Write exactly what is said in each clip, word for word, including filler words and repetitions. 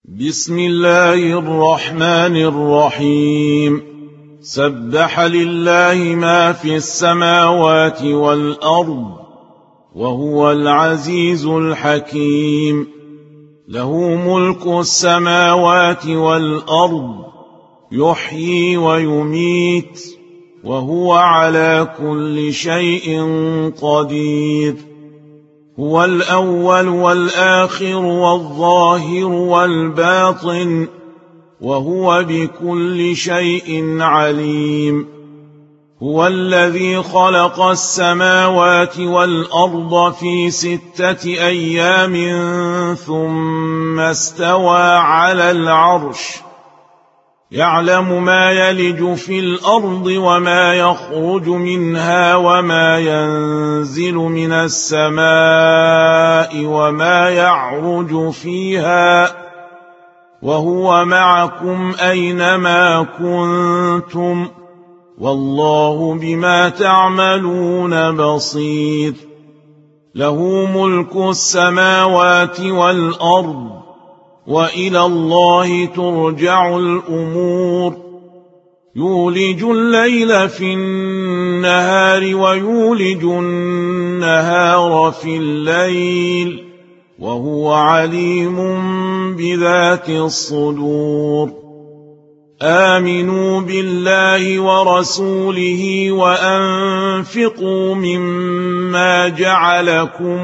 بسم الله الرحمن الرحيم. سبح لله ما في السماوات والأرض وهو العزيز الحكيم. له ملك السماوات والأرض يحيي ويميت وهو على كل شيء قدير. هو الأول والآخر والظاهر والباطن وهو بكل شيء عليم. هو الذي خلق السماوات والأرض في ستة أيام ثم استوى على العرش. يعلم ما يلج في الأرض وما يخرج منها وما ينزل من السماء وما يعرج فيها وهو معكم أينما كنتم والله بما تعملون بصير. له ملك السماوات والأرض وإلى الله ترجع الأمور. يولج الليل في النهار ويولج النهار في الليل وهو عليم بذات الصدور. آمنوا بالله ورسوله وأنفقوا مما جعلكم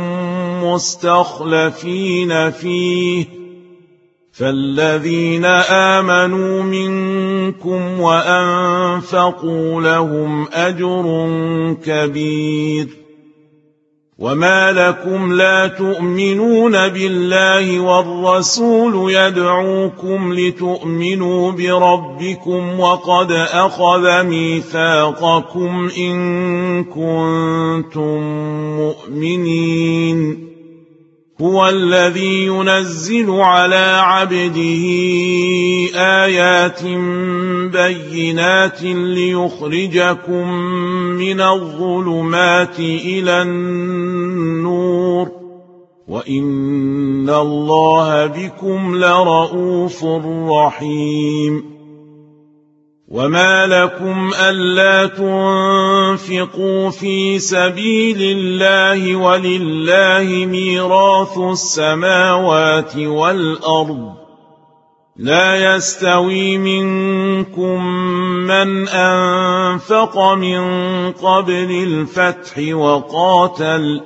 مستخلفين فيه فالذين آمنوا منكم وأنفقوا لهم أجر كبير. وما لكم لا تؤمنون بالله والرسول يدعوكم لتؤمنوا بربكم وقد أخذ ميثاقكم إن كنتم مؤمنين. هو الذي ينزل على عبده آيات بينات ليخرجكم من الظلمات إلى النور وإن الله بكم لرءوف رحيم. وما لكم ألا تنفقوا في سبيل الله ولله ميراث السماوات والأرض. لا يستوي منكم من أنفق من قبل الفتح وقاتل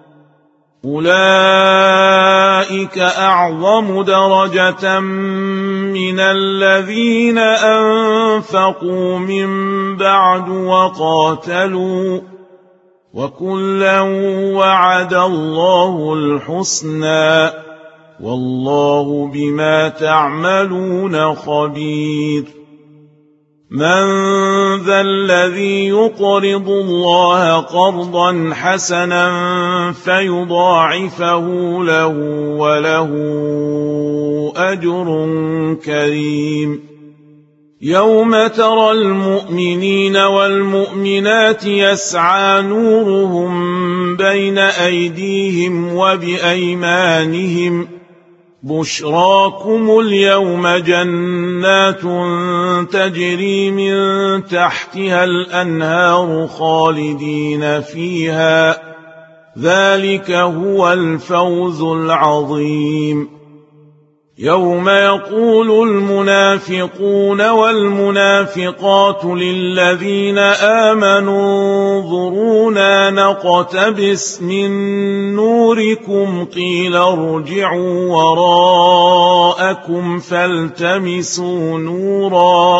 أولئك أعظم درجة من الذين أنفقوا من بعد وقاتلوا وكلا وعد الله الحسنى والله بما تعملون خبير. من ذا الذي يقرض الله قرضا حسنا فيضاعفه له وله أجر كريم. يوم ترى المؤمنين والمؤمنات يسعى نورهم بين أيديهم وبأيمانهم بشراكم اليوم جنات تجري من تحتها الأنهار خالدين فيها ذلك هو الفوز العظيم. يوم يقول المنافقون والمنافقات للذين آمنوا انظرونا نقتبس من نوركم قيل ارجعوا وراءكم فالتمسوا نورا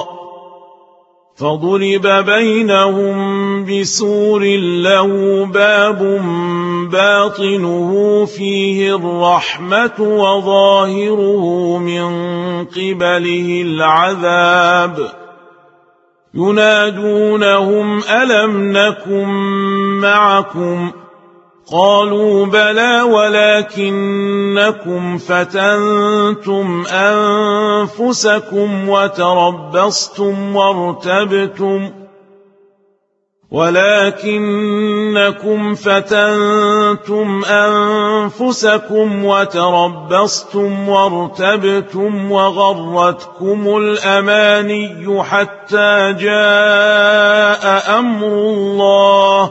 فضرب بينهم بسور له باب باطنه فيه الرحمة وظاهره من قبله العذاب. ينادونهم ألم نكن معكم قالوا بلى ولكنكم فتنتم أنفسكم وتربصتم وارتبتم ولكنكم فتنتم أنفسكم وتربصتم وارتبتم وغرتكم الأماني حتى جاء أمر الله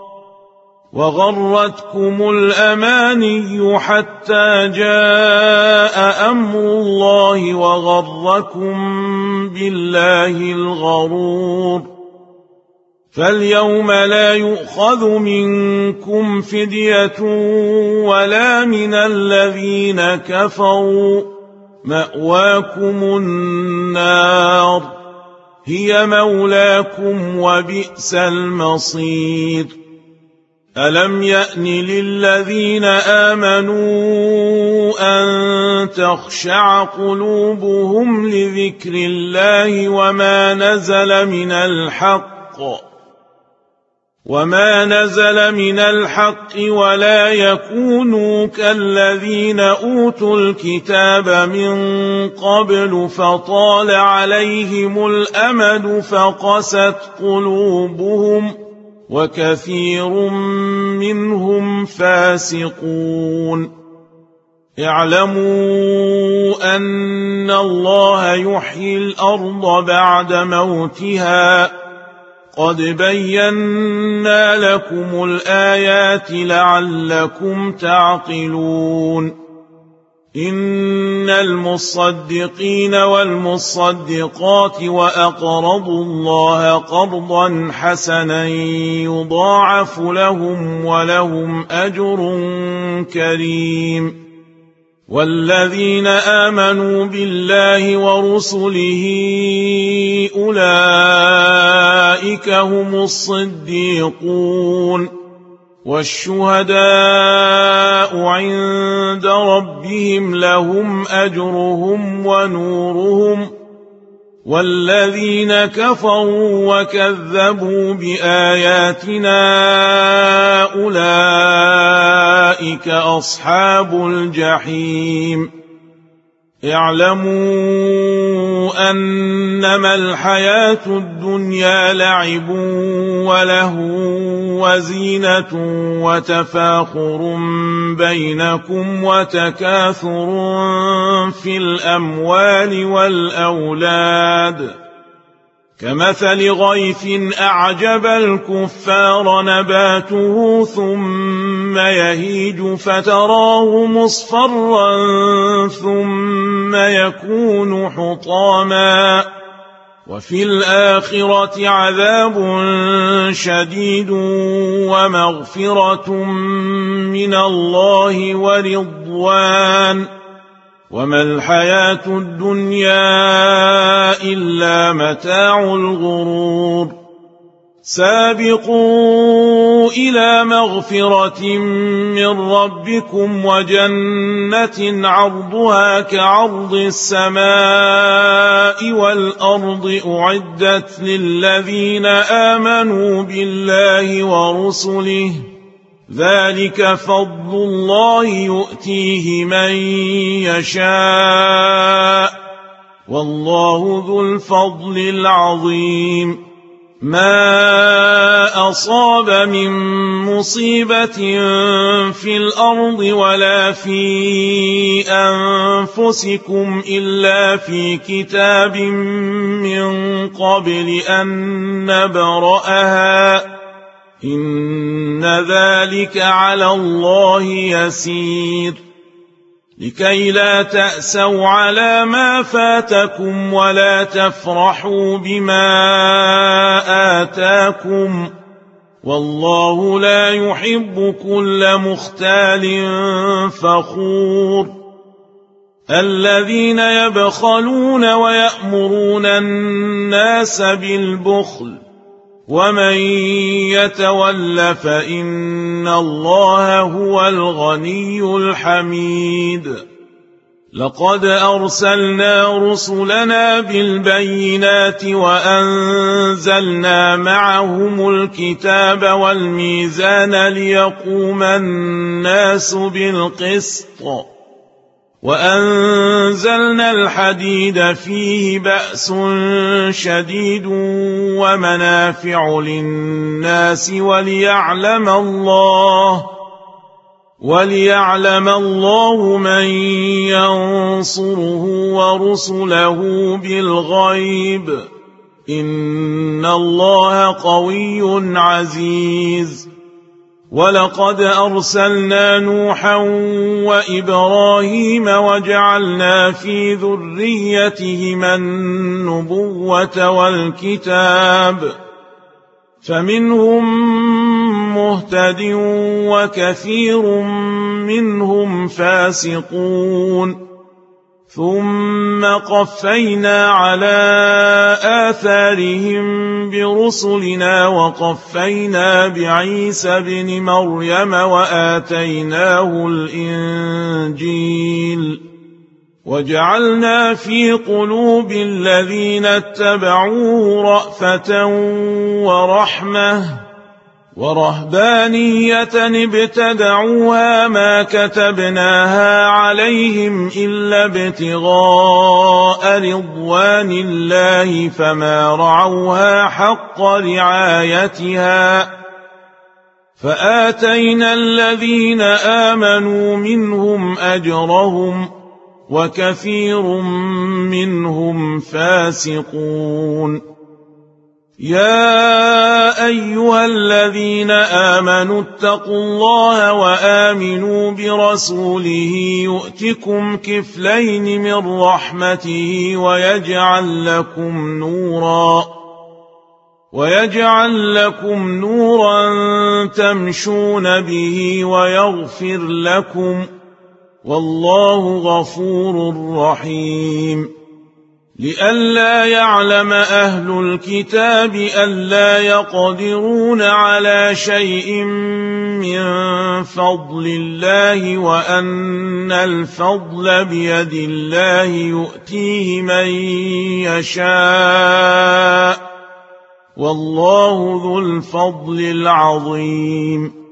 وغرتكم الأماني حتى جاء أمر الله وغركم بالله الغرور فاليوم لا يؤخذ منكم فدية ولا من الذين كفروا مأواكم النار هي مولاكم وبئس المصير ألم يأن للذين آمنوا أن تخشع قلوبهم لذكر الله وما نزل من الحق وما نزل من الحق ولا يكونوا كالذين أوتوا الكتاب من قبل فطال عليهم الأمد فقست قلوبهم وكثير منهم فاسقون اعلموا أن الله يحيي الأرض بعد موتها قد بينا لكم الآيات لعلكم تعقلون إن المصدقين والمصدقات وأقرضوا الله قرضا حسنا يضاعف لهم ولهم أجر كريم والذين آمنوا بالله ورسله أولئك هم الصديقون والشهداء عند ربهم لهم أجرهم ونورهم والذين كفروا وكذبوا بآياتنا أولئك أصحاب الجحيم اعلموا أنما الحياة الدنيا لعب ولهو وزينة وتفاخر بينكم وتكاثر في الأموال والأولاد كمثل غيث أعجب الكفار نباته ثم يهيج فتراه مصفرا ثم يكون حطاما وفي الآخرة عذاب شديد ومغفرة من الله ورضوان وما الحياة الدنيا إلا متاع الغرور سابقوا إلى مغفرة من ربكم وجنة عرضها كعرض السماء والأرض أعدت للذين آمنوا بالله ورسله ذلك فضل الله يؤتيه من يشاء والله ذو الفضل العظيم ما أصاب من مصيبة في الأرض ولا في أنفسكم إلا في كتاب من قبل أن نبرأها إن ذلك على الله يسير لكي لا تأسوا على ما فاتكم ولا تفرحوا بما آتاكم والله لا يحب كل مختال فخور الذين يبخلون ويأمرون الناس بالبخل ومن يتول فإن الله هو الغني الحميد لقد أرسلنا رسلنا بالبينات وأنزلنا معهم الكتاب والميزان ليقوم الناس بالقسط وأنزلنا الحديد فيه بأس شديد ومنافع للناس وليعلم الله وليعلم الله من ينصره ورسله بالغيب إن الله قوي عزيز. ولقد أرسلنا نوحا وإبراهيم وجعلنا في ذريتهما النبوة والكتاب فمنهم مهتد وكثير منهم فاسقون. ثم قفينا على آثارهم برسلنا وقفينا بعيسى بن مريم وآتيناه الإنجيل وجعلنا في قلوب الذين اتبعوه رأفة ورحمة ورهبانية ابتدعوها ما كتبناها عليهم إلا ابتغاء رضوان الله فما رعوها حق رعايتها فآتينا الذين آمنوا منهم أجرهم وكثير منهم فاسقون. يا أيها الذين آمنوا اتقوا الله وآمنوا برسوله يؤتكم كفلين من رحمته ويجعل لكم نورا ويجعل لكم نورا تمشون به ويغفر لكم والله غفور رحيم. لئلا يعلم أهل الكتاب ألا يقدرون على شيء من فضل الله وأن الفضل بيد الله يؤتيه من يشاء والله ذو الفضل العظيم.